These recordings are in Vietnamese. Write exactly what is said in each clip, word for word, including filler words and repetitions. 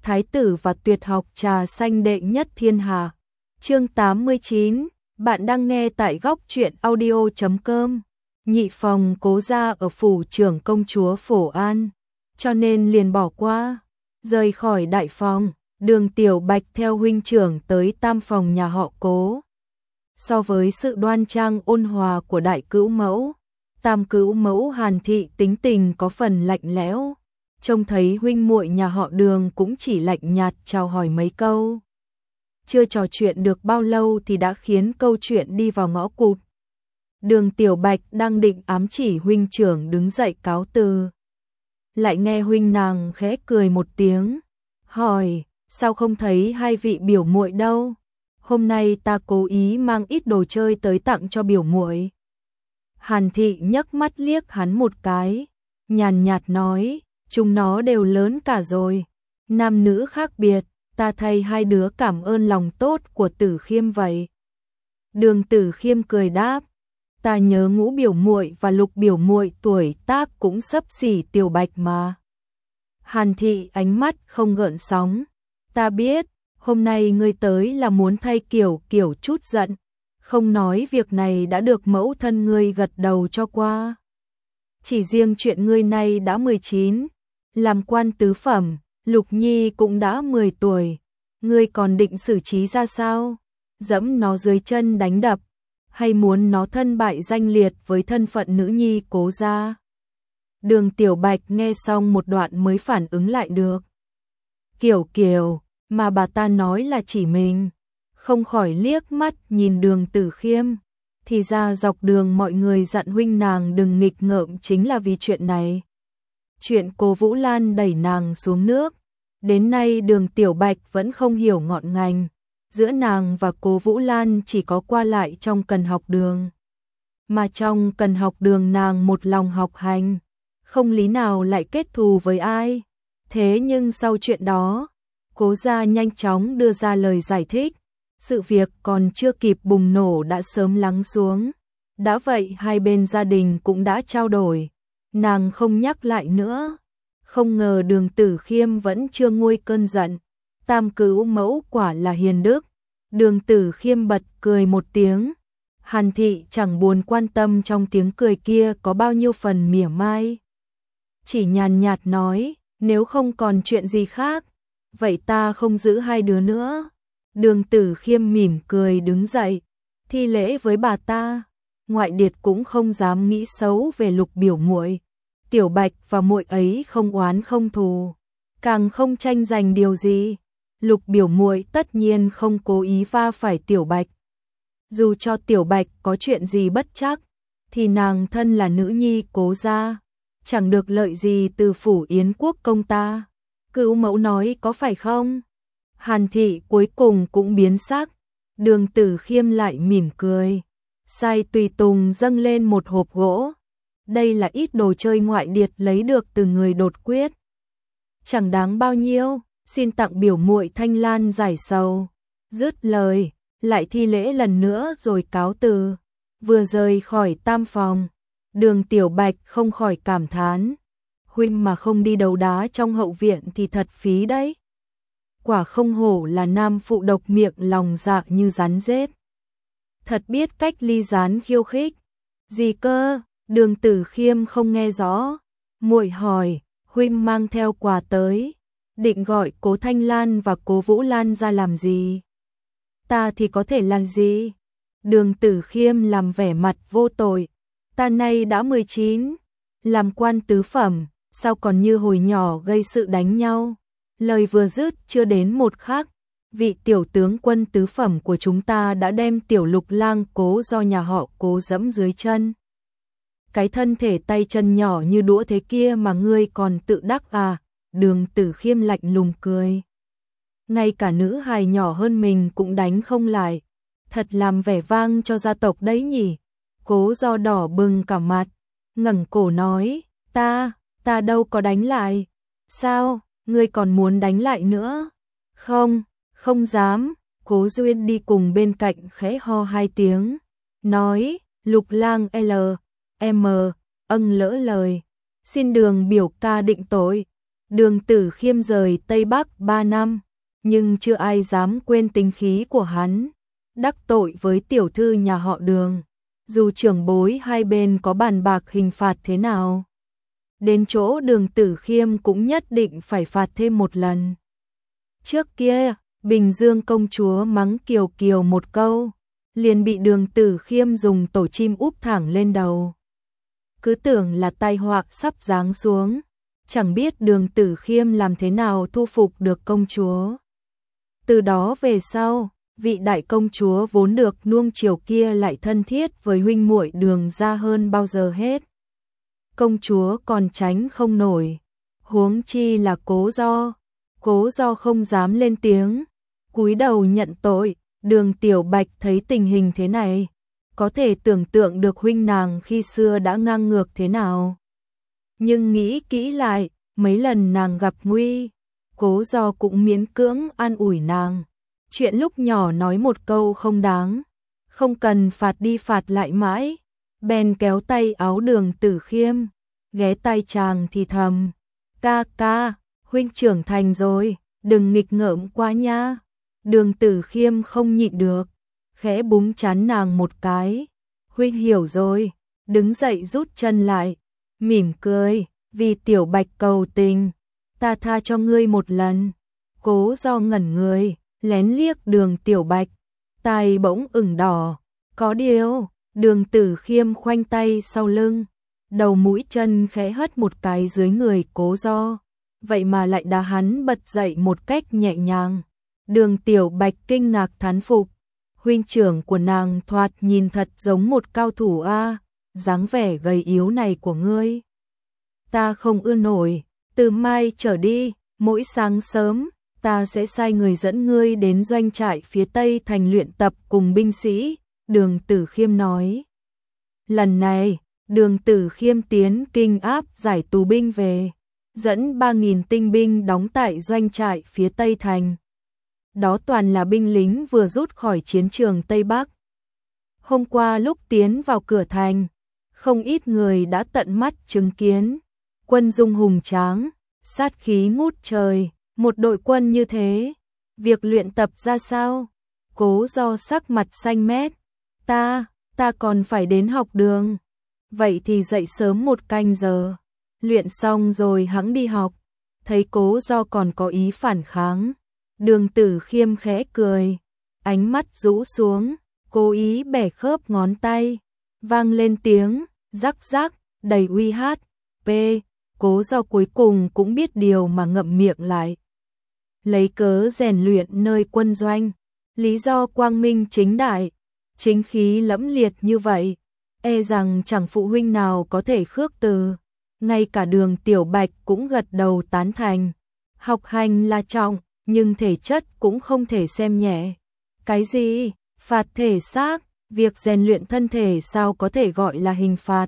Thái tử và tuyệt học trà xanh đệ nhất thiên hạ. Chương tám mươi chín, bạn đang nghe tại góc truyện audio chấm com. Nhị phòng Cố gia ở phủ trưởng công chúa Phổ An, cho nên liền bỏ qua. Rời khỏi đại phòng, Đường Tiểu Bạch theo huynh trưởng tới tam phòng nhà họ Cố. So với sự đoan trang ôn hòa của đại cữu mẫu, tam cữu mẫu Hàn Thị tính tình có phần lạnh lẽo. Trông thấy huynh muội nhà họ Đường cũng chỉ lạnh nhạt chào hỏi mấy câu. Chưa trò chuyện được bao lâu thì đã khiến câu chuyện đi vào ngõ cụt. Đường Tiểu Bạch đang định ám chỉ huynh trưởng đứng dậy cáo từ, lại nghe huynh nàng khẽ cười một tiếng, hỏi: "Sao không thấy hai vị biểu muội đâu? Hôm nay ta cố ý mang ít đồ chơi tới tặng cho biểu muội." Hàn Thị nhấc mắt liếc hắn một cái, nhàn nhạt nói: "Chúng nó đều lớn cả rồi, nam nữ khác biệt, ta thay hai đứa cảm ơn lòng tốt của Tử Khiêm vậy." Đường Tử Khiêm cười đáp: "Ta nhớ Ngũ biểu muội và Lục biểu muội tuổi tác cũng xấp xỉ Tiểu Bạch mà." Hàn Thị ánh mắt không gợn sóng: "Ta biết, hôm nay ngươi tới là muốn thay Kiểu Kiểu chút giận, không nói việc này đã được mẫu thân ngươi gật đầu cho qua. Chỉ riêng chuyện ngươi nay đã mười chín, làm quan tứ phẩm, Lục Nhi cũng đã mười tuổi, ngươi còn định xử trí ra sao? Dẫm nó dưới chân đánh đập, hay muốn nó thân bại danh liệt với thân phận nữ nhi Cố gia?" Đường Tiểu Bạch nghe xong một đoạn mới phản ứng lại được. Kiểu Kiểu, mà bà ta nói là chỉ mình, không khỏi liếc mắt nhìn Đường Tử Khiêm. Thì ra dọc đường mọi người dặn huynh nàng đừng nghịch ngợm chính là vì chuyện này. Chuyện Cố Vũ Lan đẩy nàng xuống nước, đến nay Đường Tiểu Bạch vẫn không hiểu ngọn ngành. Giữa nàng và Cố Vũ Lan chỉ có qua lại trong cần học đường. Mà trong cần học đường nàng một lòng học hành, không lý nào lại kết thù với ai. Thế nhưng sau chuyện đó, Cố gia nhanh chóng đưa ra lời giải thích. Sự việc còn chưa kịp bùng nổ đã sớm lắng xuống. Đã vậy hai bên gia đình cũng đã trao đổi, nàng không nhắc lại nữa. Không ngờ Đường Tử Khiêm vẫn chưa nguôi cơn giận. Tam cữu mẫu quả là hiền đức. Đường Tử Khiêm bật cười một tiếng. Hàn Thị chẳng buồn quan tâm trong tiếng cười kia có bao nhiêu phần mỉa mai, chỉ nhàn nhạt nói: "Nếu không còn chuyện gì khác, vậy ta không giữ hai đứa nữa." Đường Tử Khiêm mỉm cười đứng dậy, thi lễ với bà ta. Ngoại điệt cũng không dám nghĩ xấu về Lục biểu muội. Tiểu Bạch và muội ấy không oán không thù, càng không tranh giành điều gì. Lục biểu muội tất nhiên không cố ý va phải Tiểu Bạch. Dù cho Tiểu Bạch có chuyện gì bất trắc, thì nàng thân là nữ nhi Cố gia, chẳng được lợi gì từ phủ Yến Quốc công ta. Cữu mẫu nói có phải không? Hàn Thị cuối cùng cũng biến sắc. Đường Tử Khiêm lại mỉm cười, sai tùy tùng dâng lên một hộp gỗ. Đây là ít đồ chơi ngoại điệt lấy được từ người đột quyết, chẳng đáng bao nhiêu, xin tặng biểu muội Thanh Lan giải sầu. Dứt lời, lại thi lễ lần nữa rồi cáo từ. Vừa rời khỏi tam phòng, Đường Tiểu Bạch không khỏi cảm thán: huynh mà không đi đấu đá trong hậu viện thì thật phí đấy. Quả không hổ là nam phụ độc miệng lòng dạ như rắn rết, thật biết cách ly gián khiêu khích. Gì cơ? Đường Tử Khiêm không nghe rõ, muội hỏi: huynh mang theo quà tới, định gọi Cố Thanh Lan và Cố Vũ Lan ra làm gì? Ta thì có thể làm gì? Đường Tử Khiêm làm vẻ mặt vô tội: ta nay đã mười chín, làm quan tứ phẩm, sao còn như hồi nhỏ gây sự đánh nhau? Lời vừa dứt chưa đến một khắc, vị tiểu tướng quân tứ phẩm của chúng ta đã đem tiểu Lục lang Cố do nhà họ Cố dẫm dưới chân. Cái thân thể tay chân nhỏ như đũa thế kia mà ngươi còn tự đắc à? Đường Tử Khiêm lạnh lùng cười: ngay cả nữ hài nhỏ hơn mình cũng đánh không lại, thật làm vẻ vang cho gia tộc đấy nhỉ? Cố do đỏ bừng cả mặt, ngẩng cổ nói: ta, ta đâu có đánh lại. Sao, ngươi còn muốn đánh lại nữa? Không, không dám. Cố Duyên đi cùng bên cạnh khẽ ho hai tiếng, nói: Lục lang L, M, âng lỡ lời, xin Đường biểu ca định tội. Đường Tử Khiêm rời Tây Bắc ba năm, nhưng chưa ai dám quên tính khí của hắn, đắc tội với tiểu thư nhà họ Đường. Dù trưởng bối hai bên có bàn bạc hình phạt thế nào, đến chỗ Đường Tử Khiêm cũng nhất định phải phạt thêm một lần. Trước kia, Bình Dương công chúa mắng Kiều Kiều một câu, liền bị Đường Tử Khiêm dùng tổ chim úp thẳng lên đầu. Cứ tưởng là tai họa sắp giáng xuống, chẳng biết Đường Tử Khiêm làm thế nào thu phục được công chúa. Từ đó về sau, vị đại công chúa vốn được nuông chiều kia lại thân thiết với huynh muội Đường gia hơn bao giờ hết. Công chúa còn tránh không nổi, huống chi là Cố Do. Cố Do không dám lên tiếng, cúi đầu nhận tội. Đường Tiểu Bạch thấy tình hình thế này, có thể tưởng tượng được huynh nàng khi xưa đã ngang ngược thế nào. Nhưng nghĩ kỹ lại, mấy lần nàng gặp nguy, Cố Do cũng miễn cưỡng an ủi nàng. Chuyện lúc nhỏ nói một câu không đáng, không cần phạt đi phạt lại mãi. Bèn kéo tay áo Đường Tử Khiêm, ghé tai chàng thì thầm, ca ca, huynh trưởng thành rồi, đừng nghịch ngợm quá nha. Đường Tử Khiêm không nhịn được, khẽ búng trán nàng một cái, huynh hiểu rồi, đứng dậy rút chân lại, mỉm cười, vì Tiểu Bạch cầu tình, ta tha cho ngươi một lần. Cố Do ngẩn người, lén liếc Đường Tiểu Bạch, tai bỗng ửng đỏ, có điều. Đường Tử Khiêm khoanh tay sau lưng, đầu mũi chân khẽ hất một cái dưới người Cố Do, vậy mà lại đá hắn bật dậy một cách nhẹ nhàng. Đường Tiểu Bạch kinh ngạc thán phục, huynh trưởng của nàng thoạt nhìn thật giống một cao thủ a, dáng vẻ gầy yếu này của ngươi ta không ưa nổi, từ mai trở đi, mỗi sáng sớm, ta sẽ sai người dẫn ngươi đến doanh trại phía Tây thành luyện tập cùng binh sĩ. Đường Tử Khiêm nói. Lần này, Đường Tử Khiêm tiến kinh áp giải tù binh về, dẫn ba nghìn tinh binh đóng tại doanh trại phía Tây thành. Đó toàn là binh lính vừa rút khỏi chiến trường Tây Bắc. Hôm qua lúc tiến vào cửa thành, không ít người đã tận mắt chứng kiến quân dung hùng tráng, sát khí ngút trời, một đội quân như thế, việc luyện tập ra sao? Cố Do sắc mặt xanh mét, ta, ta còn phải đến học đường, vậy thì dậy sớm một canh giờ, luyện xong rồi hẵng đi học. Thấy Cố Do còn có ý phản kháng, Đường Tử Khiêm khẽ cười, ánh mắt rũ xuống, cố ý bẻ khớp ngón tay, vang lên tiếng rắc rắc đầy uy hát. P. Cố Do cuối cùng cũng biết điều mà ngậm miệng lại. Lấy cớ rèn luyện nơi quân doanh, lý do quang minh chính đại, chính khí lẫm liệt như vậy, e rằng chẳng phụ huynh nào có thể khước từ. Ngay cả Đường Tiểu Bạch cũng gật đầu tán thành. Học hành là trọng, nhưng thể chất cũng không thể xem nhẹ. Cái gì? Phạt thể xác, việc rèn luyện thân thể sao có thể gọi là hình phạt?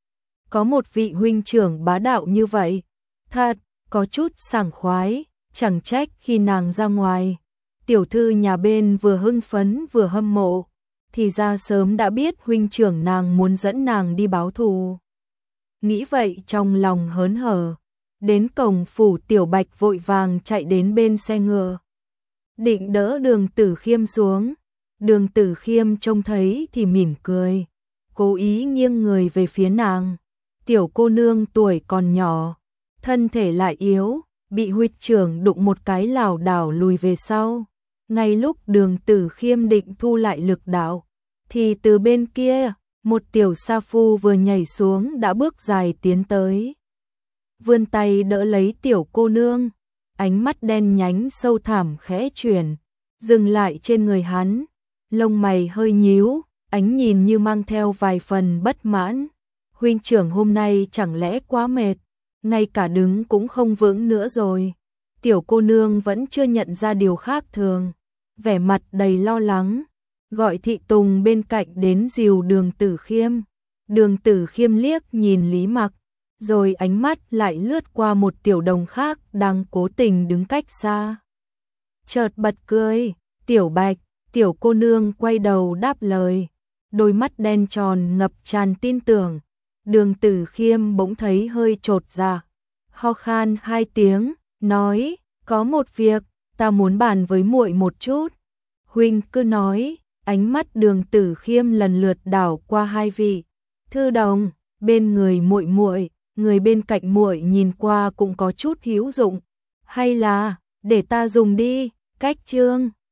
Có một vị huynh trưởng bá đạo như vậy, thật, có chút sảng khoái, chẳng trách khi nàng ra ngoài, tiểu thư nhà bên vừa hưng phấn vừa hâm mộ, thì ra sớm đã biết huynh trưởng nàng muốn dẫn nàng đi báo thù. Nghĩ vậy trong lòng hớn hở, đến cổng phủ Tiểu Bạch vội vàng chạy đến bên xe ngựa, định đỡ Đường Tử Khiêm xuống. Đường Tử Khiêm trông thấy thì mỉm cười, cố ý nghiêng người về phía nàng. Tiểu cô nương tuổi còn nhỏ, thân thể lại yếu, bị huynh trưởng đụng một cái lảo đảo lùi về sau. Ngay lúc Đường Tử Khiêm định thu lại lực đạo, thì từ bên kia, một tiểu sa phu vừa nhảy xuống đã bước dài tiến tới, vươn tay đỡ lấy tiểu cô nương, ánh mắt đen nhánh sâu thẳm khẽ chuyển, dừng lại trên người hắn, lông mày hơi nhíu, ánh nhìn như mang theo vài phần bất mãn. Huynh trưởng hôm nay chẳng lẽ quá mệt, ngay cả đứng cũng không vững nữa rồi. Tiểu cô nương vẫn chưa nhận ra điều khác thường, vẻ mặt đầy lo lắng, gọi thị tùng bên cạnh đến dìu Đường Tử Khiêm. Đường Tử Khiêm liếc nhìn Lý Mặc, rồi ánh mắt lại lướt qua một tiểu đồng khác đang cố tình đứng cách xa. Chợt bật cười, Tiểu Bạch, tiểu cô nương quay đầu đáp lời, đôi mắt đen tròn ngập tràn tin tưởng. Đường Tử Khiêm bỗng thấy hơi chột dạ, ho khan hai tiếng, nói, có một việc, ta muốn bàn với muội một chút. Huynh cứ nói, ánh mắt Đường Tử Khiêm lần lượt đảo qua hai vị. Thư đồng, bên người muội muội, người bên cạnh muội nhìn qua cũng có chút hữu dụng. Hay là, để ta dùng đi, cách chương.